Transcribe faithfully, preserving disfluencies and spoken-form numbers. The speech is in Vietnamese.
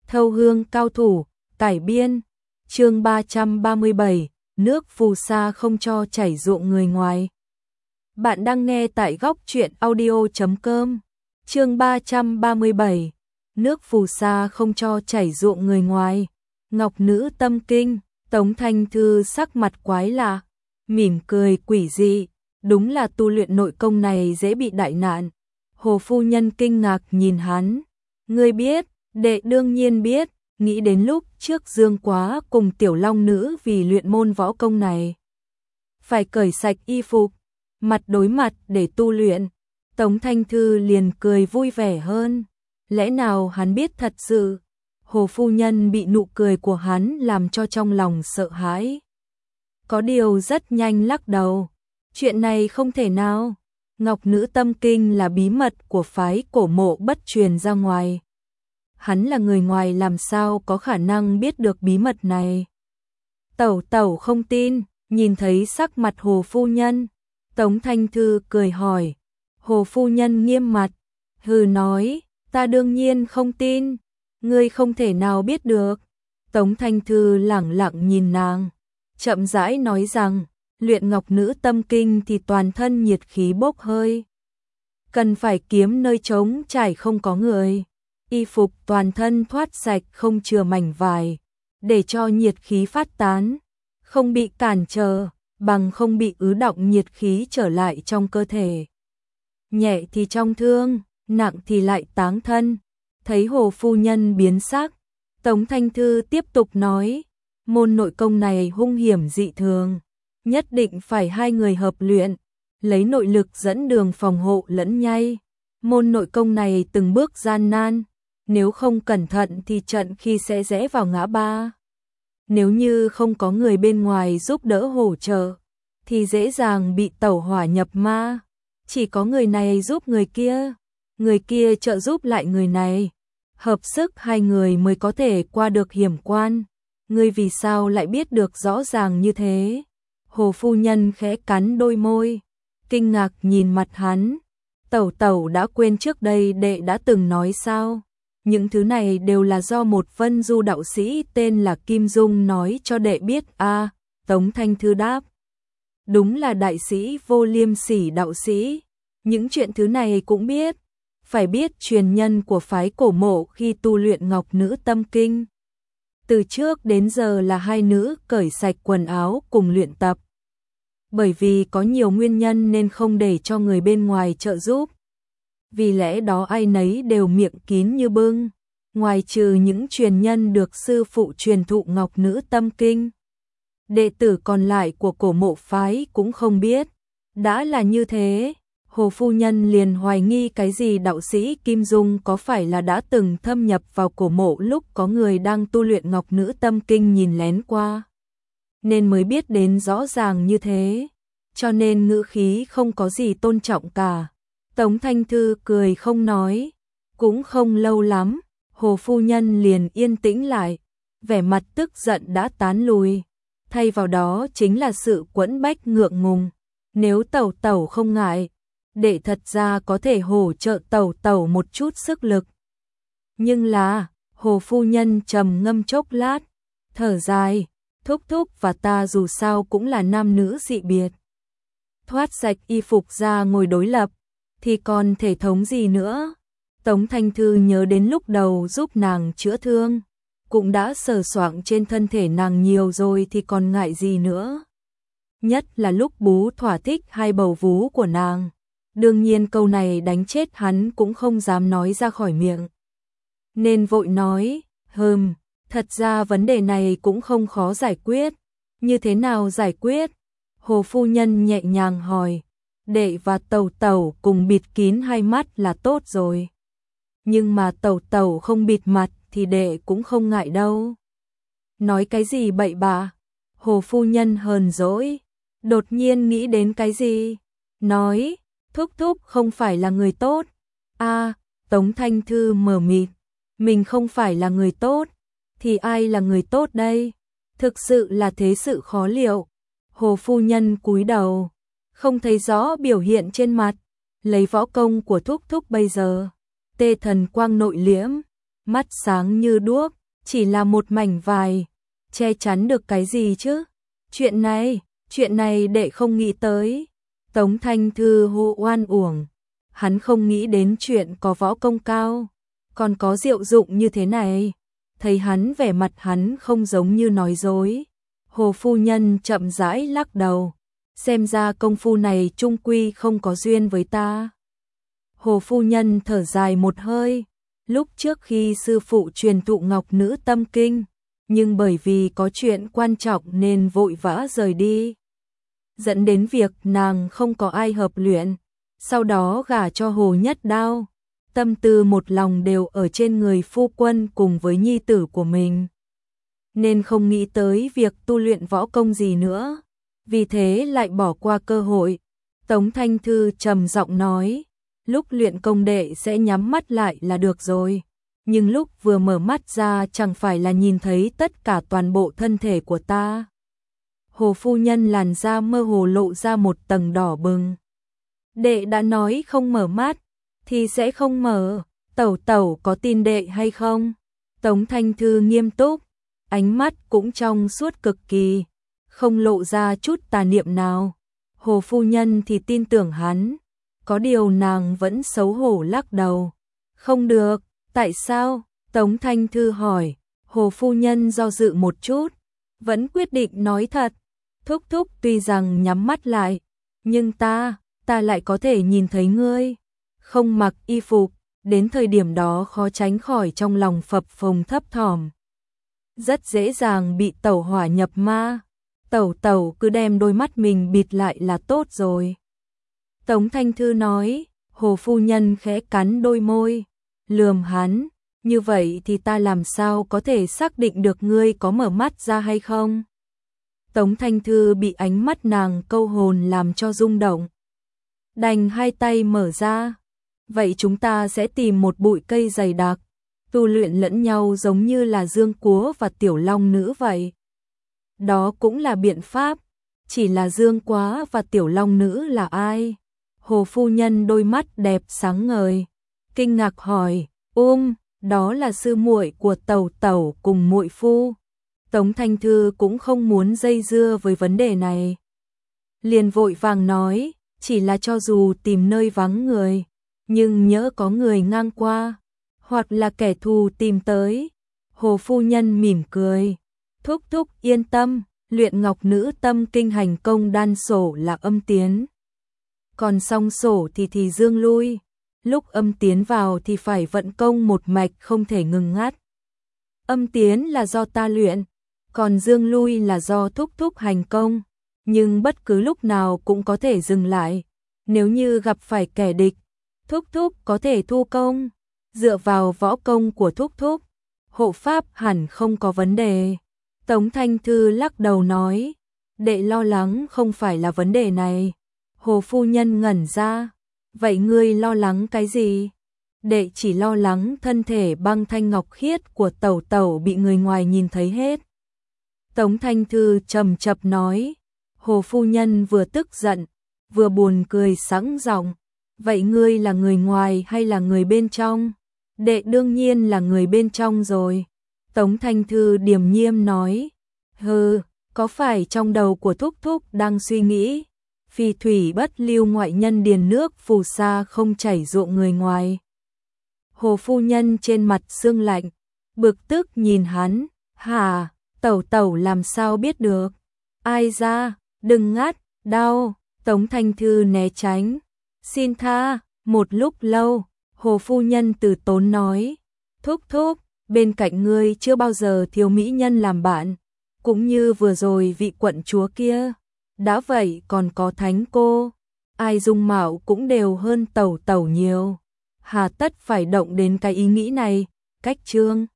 Thâu hương cao thủ, cải biên, chương ba trăm ba mươi bảy, nước phù sa không cho chảy ruộng người ngoài. Bạn đang nghe tại góc truyện audio chấm com, chương ba trăm ba mươi bảy, nước phù sa không cho chảy ruộng người ngoài. Ngọc nữ tâm kinh, Tống Thanh Thư sắc mặt quái lạ, mỉm cười quỷ dị, đúng là tu luyện nội công này dễ bị đại nạn. Hồ phu nhân kinh ngạc nhìn hắn, ngươi biết, đệ đương nhiên biết, nghĩ đến lúc trước Dương Quá cùng tiểu long nữ vì luyện môn võ công này. Phải cởi sạch y phục, mặt đối mặt để tu luyện, Tống Thanh Thư liền cười vui vẻ hơn, lẽ nào hắn biết thật sự. Hồ phu nhân bị nụ cười của hắn làm cho trong lòng sợ hãi. Có điều rất nhanh lắc đầu, chuyện này không thể nào. Ngọc nữ tâm kinh là bí mật của phái Cổ Mộ bất truyền ra ngoài. Hắn là người ngoài làm sao có khả năng biết được bí mật này. Tẩu tẩu không tin, nhìn thấy sắc mặt Hồ phu nhân, Tống Thanh Thư cười hỏi. Hồ phu nhân nghiêm mặt, hừ nói, ta đương nhiên không tin, ngươi không thể nào biết được. Tống Thanh Thư lẳng lặng nhìn nàng, chậm rãi nói rằng, luyện ngọc nữ tâm kinh thì toàn thân nhiệt khí bốc hơi. Cần phải kiếm nơi trống trải không có người. Y phục toàn thân thoát sạch không chừa mảnh vải, để cho nhiệt khí phát tán, không bị cản trở, bằng không bị ứ đọng nhiệt khí trở lại trong cơ thể. Nhẹ thì trong thương, nặng thì lại táng thân. Thấy Hồ phu nhân biến sắc, Tống Thanh Thư tiếp tục nói, môn nội công này hung hiểm dị thường, nhất định phải hai người hợp luyện, lấy nội lực dẫn đường phòng hộ lẫn nhau. Môn nội công này từng bước gian nan, nếu không cẩn thận thì trận khi sẽ rẽ vào ngã ba. Nếu như không có người bên ngoài giúp đỡ hỗ trợ, thì dễ dàng bị tẩu hỏa nhập ma. Chỉ có người này giúp người kia, người kia trợ giúp lại người này. Hợp sức hai người mới có thể qua được hiểm quan. Ngươi vì sao lại biết được rõ ràng như thế? Hồ phu nhân khẽ cắn đôi môi, kinh ngạc nhìn mặt hắn. Tẩu tẩu đã quên trước đây đệ đã từng nói sao? Những thứ này đều là do một Vân Du đạo sĩ tên là Kim Dung nói cho đệ biết a. À, Tống Thanh Thư đáp. Đúng là đại sĩ Vô Liêm Sỉ đạo sĩ, những chuyện thứ này cũng biết. Phải biết truyền nhân của phái Cổ Mộ khi tu luyện ngọc nữ tâm kinh. Từ trước đến giờ là hai nữ cởi sạch quần áo cùng luyện tập. Bởi vì có nhiều nguyên nhân nên không để cho người bên ngoài trợ giúp. Vì lẽ đó ai nấy đều miệng kín như bưng, ngoài trừ những truyền nhân được sư phụ truyền thụ ngọc nữ tâm kinh. Đệ tử còn lại của Cổ Mộ phái cũng không biết. Đã là như thế, Hồ phu nhân liền hoài nghi cái gì đạo sĩ Kim Dung có phải là đã từng thâm nhập vào Cổ Mộ lúc có người đang tu luyện ngọc nữ tâm kinh nhìn lén qua. Nên mới biết đến rõ ràng như thế, cho nên ngữ khí không có gì tôn trọng cả. Tống Thanh Thư cười không nói, cũng không lâu lắm, Hồ phu nhân liền yên tĩnh lại, vẻ mặt tức giận đã tán lùi, thay vào đó chính là sự quẫn bách ngượng ngùng. Nếu tẩu tẩu không ngại, đệ thật ra có thể hỗ trợ tẩu tẩu một chút sức lực. Nhưng là, Hồ phu nhân trầm ngâm chốc lát, thở dài, thúc thúc và ta dù sao cũng là nam nữ dị biệt. Thoát sạch y phục ra ngồi đối lập, thì còn thể thống gì nữa. Tống Thanh Thư nhớ đến lúc đầu giúp nàng chữa thương, cũng đã sờ soạng trên thân thể nàng nhiều rồi thì còn ngại gì nữa. Nhất là lúc bú thỏa thích hai bầu vú của nàng. Đương nhiên câu này đánh chết hắn cũng không dám nói ra khỏi miệng. Nên vội nói, hừm, thật ra vấn đề này cũng không khó giải quyết. Như thế nào giải quyết? Hồ phu nhân nhẹ nhàng hỏi. Đệ và tẩu tẩu cùng bịt kín hai mắt là tốt rồi. Nhưng mà tẩu tẩu không bịt mặt thì đệ cũng không ngại đâu. Nói cái gì bậy bạ? Hồ phu nhân hờn dỗi, đột nhiên nghĩ đến cái gì? Nói, thúc thúc không phải là người tốt. A, à, Tống Thanh Thư mờ mịt, mình không phải là người tốt, thì ai là người tốt đây? Thực sự là thế sự khó liệu. Hồ phu nhân cúi đầu, không thấy rõ biểu hiện trên mặt, lấy võ công của thúc thúc bây giờ, tê thần quang nội liễm, mắt sáng như đuốc, chỉ là một mảnh vải, che chắn được cái gì chứ? Chuyện này, chuyện này đệ không nghĩ tới. Tống Thanh Thư hô oan uổng, hắn không nghĩ đến chuyện có võ công cao, còn có diệu dụng như thế này. Thấy hắn vẻ mặt hắn không giống như nói dối. Hồ phu nhân chậm rãi lắc đầu, xem ra công phu này chung quy không có duyên với ta. Hồ phu nhân thở dài một hơi, lúc trước khi sư phụ truyền thụ Ngọc Nữ Tâm Kinh, nhưng bởi vì có chuyện quan trọng nên vội vã rời đi, dẫn đến việc nàng không có ai hợp luyện, sau đó gả cho Hồ Nhất Đao, tâm tư một lòng đều ở trên người phu quân cùng với nhi tử của mình, nên không nghĩ tới việc tu luyện võ công gì nữa, vì thế lại bỏ qua cơ hội. Tống Thanh Thư trầm giọng nói, lúc luyện công đệ sẽ nhắm mắt lại là được rồi, nhưng lúc vừa mở mắt ra chẳng phải là nhìn thấy tất cả toàn bộ thân thể của ta. Hồ phu nhân làn da mơ hồ lộ ra một tầng đỏ bừng. Đệ đã nói không mở mắt, thì sẽ không mở, tẩu tẩu có tin đệ hay không? Tống Thanh Thư nghiêm túc, ánh mắt cũng trong suốt cực kỳ, không lộ ra chút tà niệm nào. Hồ phu nhân thì tin tưởng hắn, có điều nàng vẫn xấu hổ lắc đầu. Không được, tại sao? Tống Thanh Thư hỏi. Hồ phu nhân do dự một chút, vẫn quyết định nói thật. Thúc thúc tuy rằng nhắm mắt lại, nhưng ta, ta lại có thể nhìn thấy ngươi. Không mặc y phục, đến thời điểm đó khó tránh khỏi trong lòng phập phồng thấp thỏm. Rất dễ dàng bị tẩu hỏa nhập ma. Tẩu tẩu cứ đem đôi mắt mình bịt lại là tốt rồi. Tống Thanh Thư nói. Hồ phu nhân khẽ cắn đôi môi, lườm hắn, như vậy thì ta làm sao có thể xác định được ngươi có mở mắt ra hay không? Tống Thanh Thư bị ánh mắt nàng câu hồn làm cho rung động, đành hai tay mở ra. Vậy chúng ta sẽ tìm một bụi cây dày đặc, tu luyện lẫn nhau giống như là Dương Cúa và Tiểu Long Nữ vậy. Đó cũng là biện pháp, chỉ là Dương Quá và Tiểu Long Nữ là ai? Hồ phu nhân đôi mắt đẹp sáng ngời, kinh ngạc hỏi, um, đó là sư muội của tẩu tẩu cùng muội phu. Tống Thanh Thư cũng không muốn dây dưa với vấn đề này, liền vội vàng nói, chỉ là cho dù tìm nơi vắng người, nhưng nhỡ có người ngang qua, hoặc là kẻ thù tìm tới. Hồ phu nhân mỉm cười, thúc thúc yên tâm, luyện Ngọc Nữ Tâm Kinh hành công đan sổ là âm tiến, còn song sổ thì thì dương lui, lúc âm tiến vào thì phải vận công một mạch không thể ngừng ngắt. Âm tiến là do ta luyện, còn dương lui là do thúc thúc hành công, nhưng bất cứ lúc nào cũng có thể dừng lại. Nếu như gặp phải kẻ địch, thúc thúc có thể thu công, dựa vào võ công của thúc thúc, hộ pháp hẳn không có vấn đề. Tống Thanh Thư lắc đầu nói, đệ lo lắng không phải là vấn đề này. Hồ phu nhân ngẩn ra, vậy ngươi lo lắng cái gì? Đệ chỉ lo lắng thân thể băng thanh ngọc khiết của tẩu tẩu bị người ngoài nhìn thấy hết. Tống Thanh Thư trầm chập nói. Hồ phu nhân vừa tức giận, vừa buồn cười sẵn giọng, vậy ngươi là người ngoài hay là người bên trong? Đệ đương nhiên là người bên trong rồi. Tống Thanh Thư điềm nhiên nói, hừ, có phải trong đầu của thúc thúc đang suy nghĩ, phi thủy bất lưu ngoại nhân điền nước phù sa không chảy ruộng người ngoài? Hồ phu nhân trên mặt sương lạnh, bực tức nhìn hắn, hả, tẩu tẩu làm sao biết được? Ai ra, đừng ngắt, đau. Tống Thanh Thư né tránh, xin tha. Một lúc lâu, Hồ phu nhân từ tốn nói, thúc thúc, bên cạnh ngươi chưa bao giờ thiếu mỹ nhân làm bạn, cũng như vừa rồi vị quận chúa kia. Đã vậy còn có thánh cô, ai dung mạo cũng đều hơn tẩu tẩu nhiều, hà tất phải động đến cái ý nghĩ này. Cách chương